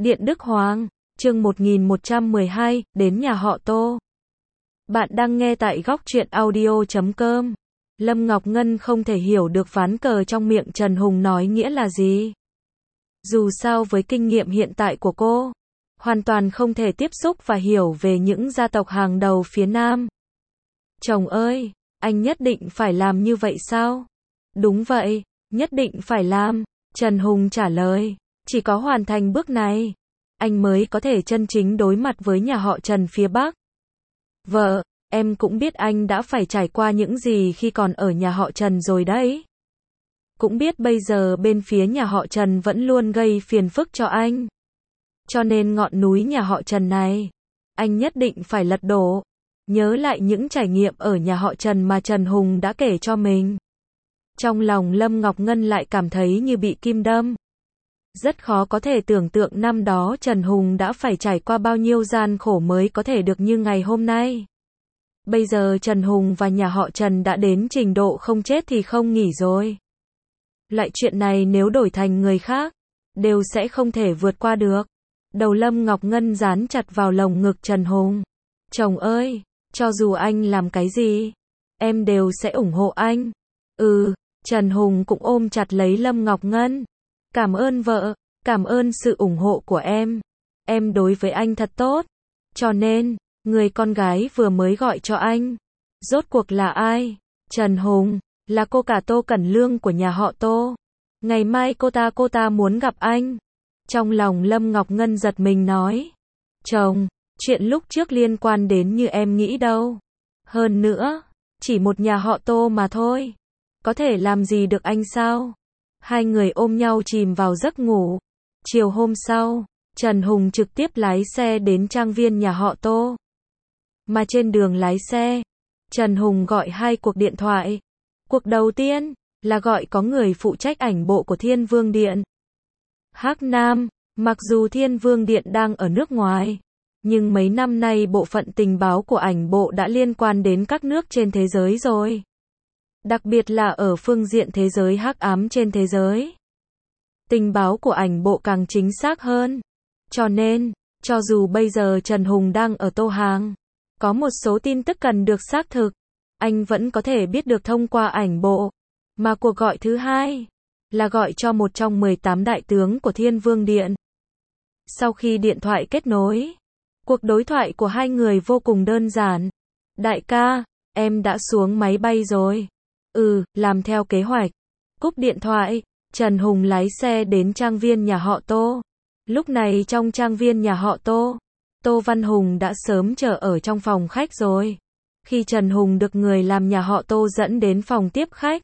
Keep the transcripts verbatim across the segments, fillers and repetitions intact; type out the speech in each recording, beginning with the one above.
Điện Đức Hoàng, chương một nghìn một trăm mười hai, đến nhà họ Tô. Bạn đang nghe tại góc truyện audio chấm com. Lâm Ngọc Ngân không thể hiểu được ván cờ trong miệng Trần Hùng nói nghĩa là gì. Dù sao với kinh nghiệm hiện tại của cô, hoàn toàn không thể tiếp xúc và hiểu về những gia tộc hàng đầu phía Nam. Chồng ơi, anh nhất định phải làm như vậy sao? Đúng vậy, nhất định phải làm. Trần Hùng trả lời, chỉ có hoàn thành bước này, anh mới có thể chân chính đối mặt với nhà họ Trần phía Bắc. Vợ, em cũng biết anh đã phải trải qua những gì khi còn ở nhà họ Trần rồi đấy. Cũng biết bây giờ bên phía nhà họ Trần vẫn luôn gây phiền phức cho anh. Cho nên ngọn núi nhà họ Trần này, anh nhất định phải lật đổ. Nhớ lại những trải nghiệm ở nhà họ Trần mà Trần Hùng đã kể cho mình. Trong lòng Lâm Ngọc Ngân lại cảm thấy như bị kim đâm. Rất khó có thể tưởng tượng năm đó Trần Hùng đã phải trải qua bao nhiêu gian khổ mới có thể được như ngày hôm nay. Bây giờ Trần Hùng và nhà họ Trần đã đến trình độ không chết thì không nghỉ rồi. Loại chuyện này nếu đổi thành người khác, đều sẽ không thể vượt qua được. Đầu Lâm Ngọc Ngân dán chặt vào lồng ngực Trần Hùng. Chồng ơi, cho dù anh làm cái gì, em đều sẽ ủng hộ anh. Ừ, Trần Hùng cũng ôm chặt lấy Lâm Ngọc Ngân. Cảm ơn vợ, cảm ơn sự ủng hộ của em. Em đối với anh thật tốt. Cho nên, người con gái vừa mới gọi cho anh, rốt cuộc là ai? Trần Hùng, là cô cả Tô Cẩn Lương của nhà họ Tô. Ngày mai cô ta cô ta muốn gặp anh. Trong lòng Lâm Ngọc Ngân giật mình nói. Chồng, chuyện lúc trước liên quan đến như em nghĩ đâu. Hơn nữa, chỉ một nhà họ Tô mà thôi. Có thể làm gì được anh sao? Hai người ôm nhau chìm vào giấc ngủ. Chiều hôm sau, Trần Hùng trực tiếp lái xe đến trang viên nhà họ Tô. Mà trên đường lái xe, Trần Hùng gọi hai cuộc điện thoại. Cuộc đầu tiên là gọi có người phụ trách ảnh bộ của Thiên Vương Điện. Hắc Nam, mặc dù Thiên Vương Điện đang ở nước ngoài, nhưng mấy năm nay bộ phận tình báo của ảnh bộ đã liên quan đến các nước trên thế giới rồi. Đặc biệt là ở phương diện thế giới hắc ám trên thế giới. Tình báo của ảnh bộ càng chính xác hơn. Cho nên, cho dù bây giờ Trần Hùng đang ở Tô Hàng, có một số tin tức cần được xác thực, anh vẫn có thể biết được thông qua ảnh bộ. Mà cuộc gọi thứ hai, là gọi cho một trong mười tám đại tướng của Thiên Vương Điện. Sau khi điện thoại kết nối, cuộc đối thoại của hai người vô cùng đơn giản. Đại ca, em đã xuống máy bay rồi. Ừ, làm theo kế hoạch. Cúp điện thoại, Trần Hùng lái xe đến trang viên nhà họ Tô. Lúc này trong trang viên nhà họ Tô, Tô Văn Hùng đã sớm chờ ở trong phòng khách rồi. Khi Trần Hùng được người làm nhà họ Tô dẫn đến phòng tiếp khách,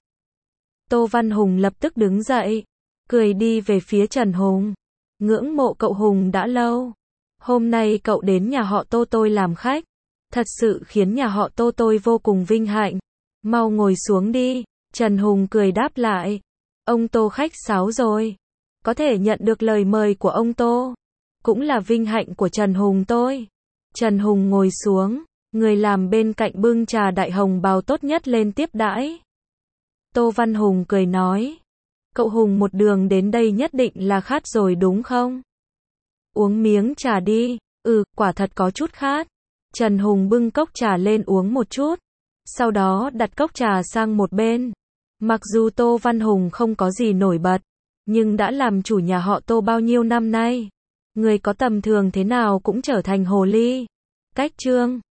Tô Văn Hùng lập tức đứng dậy, cười đi về phía Trần Hùng. Ngưỡng mộ cậu Hùng đã lâu. Hôm nay cậu đến nhà họ Tô tôi làm khách, thật sự khiến nhà họ Tô tôi vô cùng vinh hạnh. Mau ngồi xuống đi. Trần Hùng cười đáp lại. Ông Tô khách sáo rồi. Có thể nhận được lời mời của ông Tô, cũng là vinh hạnh của Trần Hùng tôi. Trần Hùng ngồi xuống, người làm bên cạnh bưng trà đại hồng bào tốt nhất lên tiếp đãi. Tô Văn Hùng cười nói. Cậu Hùng một đường đến đây nhất định là khát rồi đúng không? Uống miếng trà đi. Ừ, quả thật có chút khát. Trần Hùng bưng cốc trà lên uống một chút. Sau đó đặt cốc trà sang một bên. Mặc dù Tô Văn Hùng không có gì nổi bật, nhưng đã làm chủ nhà họ Tô bao nhiêu năm nay. Người có tầm thường thế nào cũng trở thành hồ ly. Cách chương